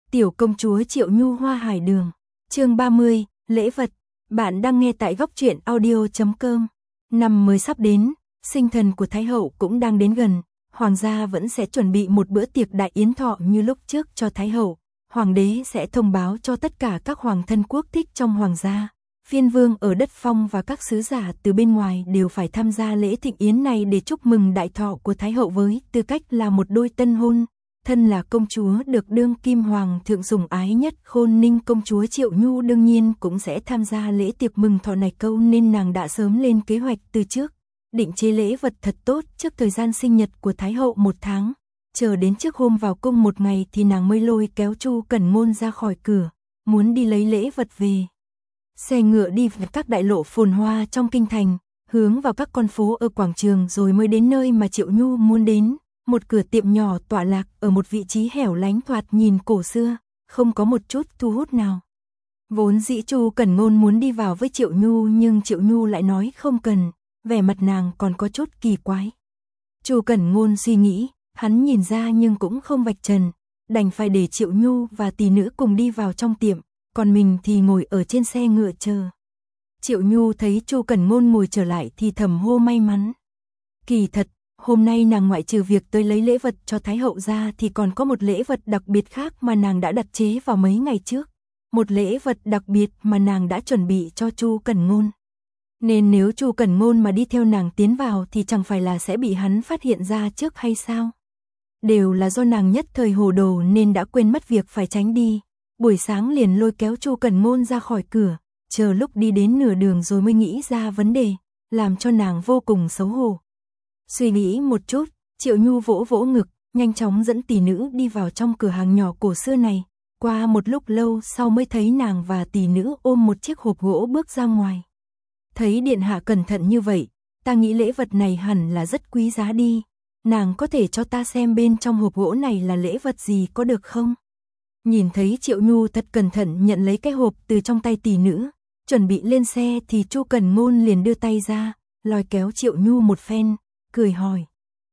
Tiểu công chúa Triệu Nhu Hoa Hải Đường. Chương 30, lễ vật. Bạn đang nghe tại góc truyện audio.com. Năm mới sắp đến, sinh thần của Thái hậu cũng đang đến gần, hoàng gia vẫn sẽ chuẩn bị một bữa tiệc đại yến thọ như lúc trước cho Thái hậu. Hoàng đế sẽ thông báo cho tất cả các hoàng thân quốc thích trong hoàng gia, phiên vương ở đất phong và các sứ giả từ bên ngoài đều phải tham gia lễ thịnh yến này để chúc mừng đại thọ của Thái hậu với tư cách là một đôi tân hôn. Thân là công chúa được đương kim hoàng thượng sủng ái nhất, Khôn Ninh công chúa Triệu Nhu đương nhiên cũng sẽ tham gia lễ tiệc mừng thọ này câu nên nàng đã sớm lên kế hoạch từ trước, định chế lễ vật thật tốt trước thời gian sinh nhật của Thái hậu 1 tháng. Chờ đến trước hôm vào cung 1 ngày thì nàng mới lôi kéo Chu Cẩn Ngôn ra khỏi cửa, muốn đi lấy lễ vật về. Xe ngựa đi vào các đại lộ phồn hoa trong kinh thành, hướng vào các con phố ở quảng trường rồi mới đến nơi mà Triệu Nhu muốn đến. Một cửa tiệm nhỏ tọa lạc ở một vị trí hẻo lánh thoạt nhìn cổ xưa, không có một chút thu hút nào. Vốn dĩ Chu Cẩn Ngôn muốn đi vào với Triệu Nhu nhưng Triệu Nhu lại nói không cần, vẻ mặt nàng còn có chút kỳ quái. Chu Cẩn Ngôn suy nghĩ, hắn nhìn ra nhưng cũng không vạch trần, đành phải để Triệu Nhu và tỷ nữ cùng đi vào trong tiệm, còn mình thì ngồi ở trên xe ngựa chờ. Triệu Nhu thấy Chu Cẩn Ngôn ngồi trở lại thì thầm hô may mắn. Kỳ thật, hôm nay nàng ngoại trừ việc tới lấy lễ vật cho Thái hậu ra thì còn có một lễ vật đặc biệt khác mà nàng đã đặt chế vào mấy ngày trước. Một lễ vật đặc biệt mà nàng đã chuẩn bị cho Chu Cẩn Ngôn. Nên nếu Chu Cẩn Ngôn mà đi theo nàng tiến vào thì chẳng phải là sẽ bị hắn phát hiện ra trước hay sao? Đều là do nàng nhất thời hồ đồ nên đã quên mất việc phải tránh đi. Buổi sáng liền lôi kéo Chu Cẩn Ngôn ra khỏi cửa, chờ lúc đi đến nửa đường rồi mới nghĩ ra vấn đề, làm cho nàng vô cùng xấu hổ. Suy nghĩ một chút, Triệu Nhu vỗ vỗ ngực, nhanh chóng dẫn tỷ nữ đi vào trong cửa hàng nhỏ cổ xưa này. Qua một lúc lâu sau mới thấy nàng và tỷ nữ ôm một chiếc hộp gỗ bước ra ngoài. Thấy điện hạ cẩn thận như vậy, ta nghĩ lễ vật này hẳn là rất quý giá đi. Nàng có thể cho ta xem bên trong hộp gỗ này là lễ vật gì có được không? Nhìn thấy Triệu Nhu thật cẩn thận nhận lấy cái hộp từ trong tay tỷ nữ, chuẩn bị lên xe thì Chu Cẩn Ngôn liền đưa tay ra, lôi kéo Triệu Nhu một phen, cười hỏi.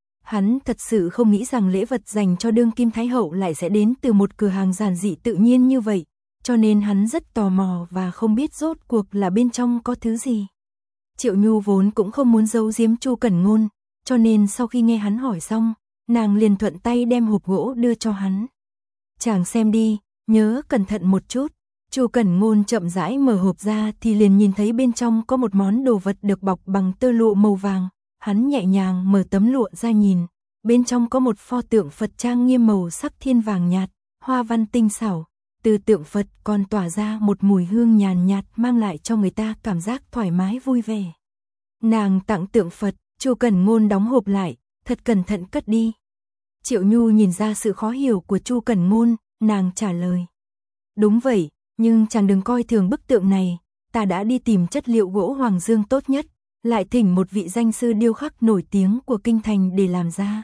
Hắn thật sự không nghĩ rằng lễ vật dành cho đương kim Thái hậu lại sẽ đến từ một cửa hàng giản dị tự nhiên như vậy, cho nên hắn rất tò mò và không biết rốt cuộc là bên trong có thứ gì. Triệu Nhu vốn cũng không muốn giấu giếm Chu Cẩn Ngôn, cho nên sau khi nghe hắn hỏi xong, nàng liền thuận tay đem hộp gỗ đưa cho hắn. Chàng xem đi, nhớ cẩn thận một chút. Chu Cẩn Ngôn chậm rãi mở hộp ra thì liền nhìn thấy bên trong có một món đồ vật được bọc bằng tơ lụa màu vàng. Hắn nhẹ nhàng mở tấm lụa ra nhìn, bên trong có một pho tượng Phật trang nghiêm màu sắc thiên vàng nhạt, hoa văn tinh xảo, từ tượng Phật còn tỏa ra một mùi hương nhàn nhạt mang lại cho người ta cảm giác thoải mái vui vẻ. Nàng tặng tượng Phật, Chu Cẩn Ngôn đóng hộp lại, thật cẩn thận cất đi. Triệu Nhu nhìn ra sự khó hiểu của Chu Cẩn Ngôn, nàng trả lời. Đúng vậy, nhưng chàng đừng coi thường bức tượng này, ta đã đi tìm chất liệu gỗ hoàng dương tốt nhất, lại thỉnh một vị danh sư điêu khắc nổi tiếng của kinh thành để làm ra.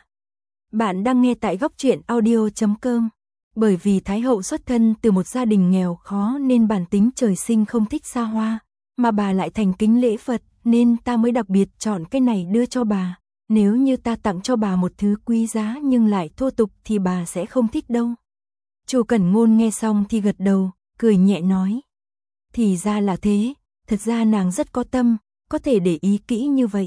Bạn đang nghe tại góc truyện audio.com. Bởi vì Thái hậu xuất thân từ một gia đình nghèo khó nên bản tính trời sinh không thích xa hoa, mà bà lại thành kính lễ Phật nên ta mới đặc biệt chọn cái này đưa cho bà. Nếu như ta tặng cho bà một thứ quý giá nhưng lại thô tục thì bà sẽ không thích đâu. Chu Cẩn Ngôn nghe xong thì gật đầu, cười nhẹ nói. Thì ra là thế, thật ra nàng rất có tâm, có thể để ý kỹ như vậy.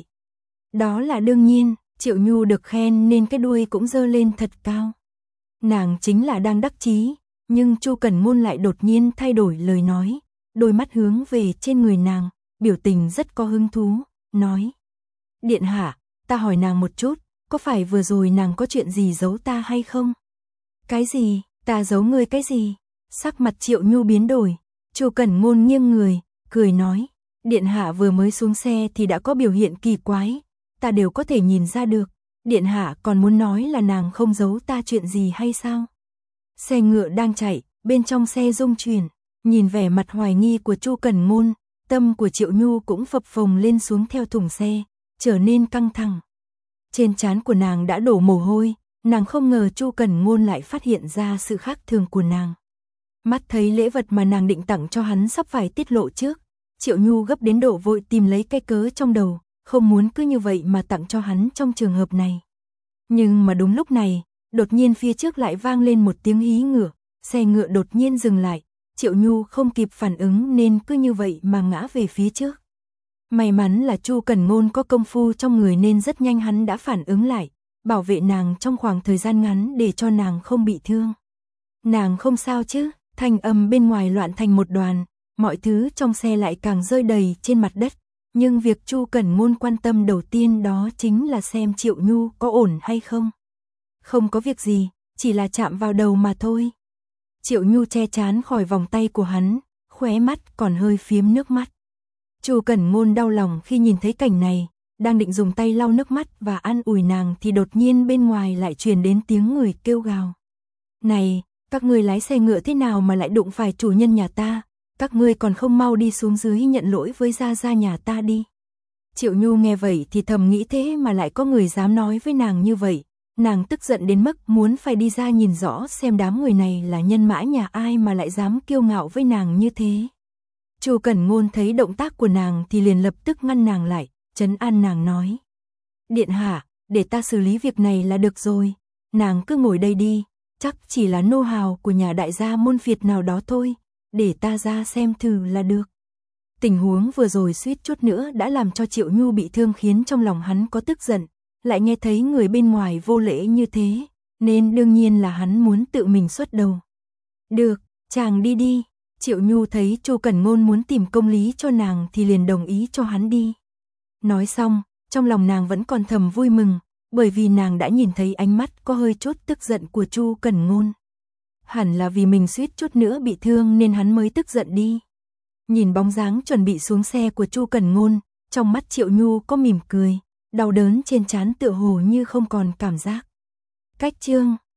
Đó là đương nhiên, Triệu Nhu được khen nên cái đuôi cũng dơ lên thật cao. Nàng chính là đang đắc chí, nhưng Chu Cẩn Ngôn lại đột nhiên thay đổi lời nói, đôi mắt hướng về trên người nàng, biểu tình rất có hứng thú, nói. Điện hạ, ta hỏi nàng một chút, có phải vừa rồi nàng có chuyện gì giấu ta hay không? Cái gì, ta giấu ngươi cái gì? Sắc mặt Triệu Nhu biến đổi, Chu Cẩn Ngôn nghiêng người, cười nói. Điện hạ vừa mới xuống xe thì đã có biểu hiện kỳ quái, ta đều có thể nhìn ra được. Điện hạ còn muốn nói là nàng không giấu ta chuyện gì hay sao? Xe ngựa đang chạy, bên trong xe rung chuyển, nhìn vẻ mặt hoài nghi của Chu Cẩn Ngôn, tâm của Triệu Nhu cũng phập phồng lên xuống theo thùng xe, trở nên căng thẳng. Trên trán của nàng đã đổ mồ hôi, nàng không ngờ Chu Cẩn Ngôn lại phát hiện ra sự khác thường của nàng. Mắt thấy lễ vật mà nàng định tặng cho hắn sắp phải tiết lộ trước, Triệu Nhu gấp đến độ vội tìm lấy cái cớ trong đầu, không muốn cứ như vậy mà tặng cho hắn trong trường hợp này. Nhưng mà đúng lúc này, đột nhiên phía trước lại vang lên một tiếng hí ngựa, xe ngựa đột nhiên dừng lại, Triệu Nhu không kịp phản ứng nên cứ như vậy mà ngã về phía trước. May mắn là Chu Cẩn Ngôn có công phu trong người nên rất nhanh hắn đã phản ứng lại, bảo vệ nàng trong khoảng thời gian ngắn để cho nàng không bị thương. Nàng không sao chứ? Thanh âm bên ngoài loạn thành một đoàn, mọi thứ trong xe lại càng rơi đầy trên mặt đất. Nhưng việc Chu Cẩn Ngôn quan tâm đầu tiên đó chính là xem Triệu Nhu có ổn hay không. Không có việc gì, chỉ là chạm vào đầu mà thôi. Triệu Nhu che trán khỏi vòng tay của hắn, khóe mắt còn hơi phiếm nước mắt. Chu Cẩn Ngôn đau lòng khi nhìn thấy cảnh này, đang định dùng tay lau nước mắt và an ủi nàng thì đột nhiên bên ngoài lại truyền đến tiếng người kêu gào. Này, các ngươi lái xe ngựa thế nào mà lại đụng phải chủ nhân nhà ta, các ngươi còn không mau đi xuống dưới nhận lỗi với gia gia nhà ta đi. Triệu Nhu nghe vậy thì thầm nghĩ thế mà lại có người dám nói với nàng như vậy, nàng tức giận đến mức muốn phải đi ra nhìn rõ xem đám người này là nhân mã nhà ai mà lại dám kiêu ngạo với nàng như thế. Chu Cẩn Ngôn thấy động tác của nàng thì liền lập tức ngăn nàng lại, trấn an nàng nói. Điện hạ, để ta xử lý việc này là được rồi, nàng cứ ngồi đây đi, chắc chỉ là nô hào của nhà đại gia môn phiệt nào đó thôi, để ta ra xem thử là được. Tình huống vừa rồi suýt chút nữa đã làm cho Triệu Nhu bị thương khiến trong lòng hắn có tức giận, lại nghe thấy người bên ngoài vô lễ như thế, nên đương nhiên là hắn muốn tự mình xuất đầu. Được, chàng đi đi. Triệu Nhu thấy Chu Cẩn Ngôn muốn tìm công lý cho nàng thì liền đồng ý cho hắn đi. Nói xong, trong lòng nàng vẫn còn thầm vui mừng, bởi vì nàng đã nhìn thấy ánh mắt có hơi chút tức giận của Chu Cẩn Ngôn. Hẳn là vì mình suýt chút nữa bị thương nên hắn mới tức giận đi. Nhìn bóng dáng chuẩn bị xuống xe của Chu Cẩn Ngôn, trong mắt Triệu Nhu có mỉm cười, đau đớn trên trán tựa hồ như không còn cảm giác. Cách chương